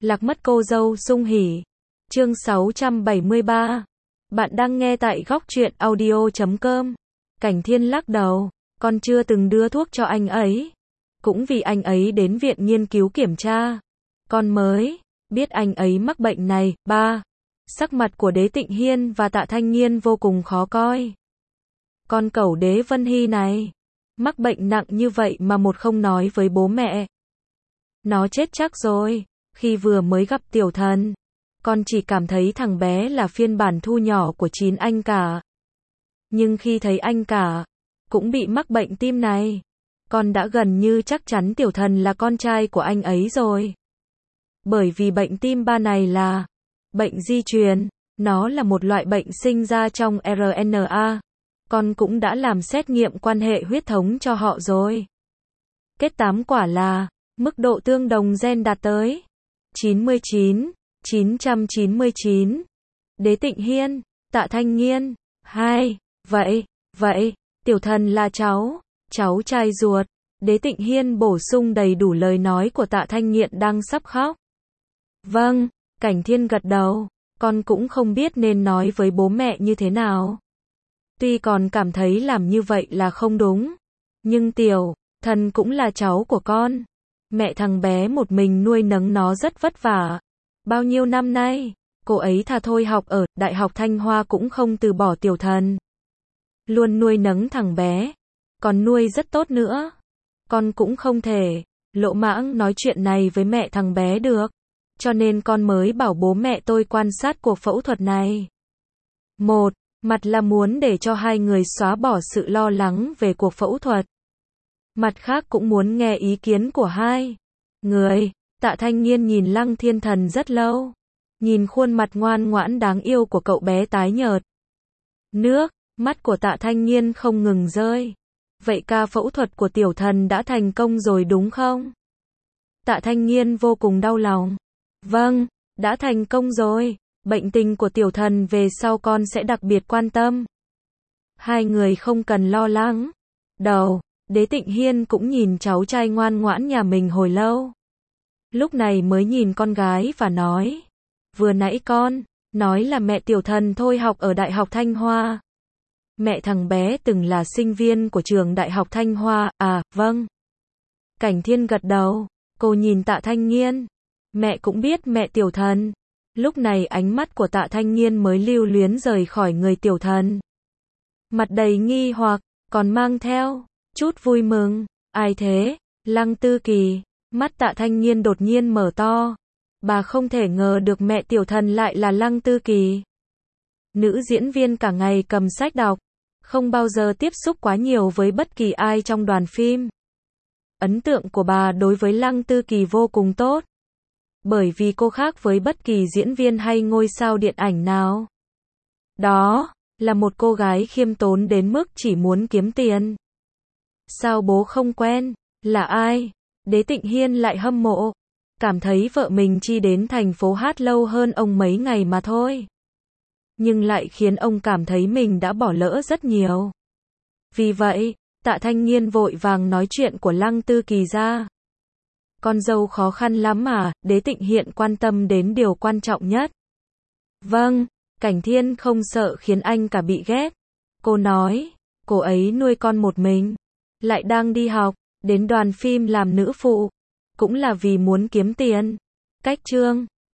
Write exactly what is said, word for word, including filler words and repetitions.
Lạc mất cô dâu sung hỉ. Chương sáu trăm bảy mươi ba. Bạn đang nghe tại góc truyện audio chấm com. Cảnh Thiên lắc đầu, con chưa từng đưa thuốc cho anh ấy. Cũng vì anh ấy đến viện nghiên cứu kiểm tra, con mới biết anh ấy mắc bệnh này. Ba. Sắc mặt của Đế Tịnh Hiên và Tạ Thanh Nghiên vô cùng khó coi. Con cẩu Đế Vân Hy này, mắc bệnh nặng như vậy mà một không nói với bố mẹ. Nó chết chắc rồi. Khi vừa mới gặp tiểu thần, con chỉ cảm thấy thằng bé là phiên bản thu nhỏ của chín anh cả. Nhưng khi thấy anh cả cũng bị mắc bệnh tim này, con đã gần như chắc chắn tiểu thần là con trai của anh ấy rồi. Bởi vì bệnh tim ba này là bệnh di truyền, nó là một loại bệnh sinh ra trong rờ en a. Con cũng đã làm xét nghiệm quan hệ huyết thống cho họ rồi. Kết tám quả là mức độ tương đồng gen đạt tới chín mươi chín, chín trăm chín mươi chín. Đế Tịnh Hiên, Tạ Thanh Nghiên. Hai. Vậy, vậy, tiểu thần là cháu, cháu trai ruột. Đế Tịnh Hiên bổ sung đầy đủ lời nói của Tạ Thanh Nghiên đang sắp khóc. Vâng, Cảnh Thiên gật đầu, con cũng không biết nên nói với bố mẹ như thế nào. Tuy còn cảm thấy làm như vậy là không đúng, nhưng tiểu thần cũng là cháu của con. Mẹ thằng bé một mình nuôi nấng nó rất vất vả. Bao nhiêu năm nay, cô ấy thà thôi học ở Đại học Thanh Hoa cũng không từ bỏ tiểu thần. Luôn nuôi nấng thằng bé, còn nuôi rất tốt nữa. Con cũng không thể lỗ mãng nói chuyện này với mẹ thằng bé được. Cho nên con mới bảo bố mẹ tôi quan sát cuộc phẫu thuật này. Một mặt là muốn để cho hai người xóa bỏ sự lo lắng về cuộc phẫu thuật. Mặt khác cũng muốn nghe ý kiến của hai người. Tạ Thanh Nghiên nhìn Lăng Thiên Thần rất lâu. Nhìn khuôn mặt ngoan ngoãn đáng yêu của cậu bé tái nhợt. Nước mắt của Tạ Thanh Nghiên không ngừng rơi. Vậy ca phẫu thuật của tiểu thần đã thành công rồi đúng không? Tạ Thanh Nghiên vô cùng đau lòng. Vâng, đã thành công rồi. Bệnh tình của tiểu thần về sau con sẽ đặc biệt quan tâm. Hai người không cần lo lắng. Đầu, Đế Tịnh Hiên cũng nhìn cháu trai ngoan ngoãn nhà mình hồi lâu. Lúc này mới nhìn con gái và nói. Vừa nãy con nói là mẹ tiểu thần thôi học ở Đại học Thanh Hoa. Mẹ thằng bé từng là sinh viên của trường Đại học Thanh Hoa. À, vâng. Cảnh Thiên gật đầu. Cô nhìn Tạ Thanh Nghiên. Mẹ cũng biết mẹ tiểu thần. Lúc này ánh mắt của Tạ Thanh Nghiên mới lưu luyến rời khỏi người tiểu thần. Mặt đầy nghi hoặc, còn mang theo chút vui mừng. Ai thế? Lăng Tư Kỳ. Mắt Tạ Thanh Nghiên đột nhiên mở to. Bà không thể ngờ được mẹ tiểu thần lại là Lăng Tư Kỳ. Nữ diễn viên cả ngày cầm sách đọc, không bao giờ tiếp xúc quá nhiều với bất kỳ ai trong đoàn phim. Ấn tượng của bà đối với Lăng Tư Kỳ vô cùng tốt. Bởi vì cô khác với bất kỳ diễn viên hay ngôi sao điện ảnh nào. Đó là một cô gái khiêm tốn đến mức chỉ muốn kiếm tiền. Sao bố không quen? Là ai? Đế Tịnh Hiên lại hâm mộ. Cảm thấy vợ mình chỉ đến thành phố hát lâu hơn ông mấy ngày mà thôi. Nhưng lại khiến ông cảm thấy mình đã bỏ lỡ rất nhiều. Vì vậy, Tạ Thanh Nghiên vội vàng nói chuyện của Lăng Tư Kỳ ra. Con dâu khó khăn lắm mà, Đế Tịnh Hiên quan tâm đến điều quan trọng nhất. Vâng, Cảnh Thiên không sợ khiến anh cả bị ghét. Cô nói, cô ấy nuôi con một mình, lại đang đi học, đến đoàn phim làm nữ phụ, cũng là vì muốn kiếm tiền. Cách chương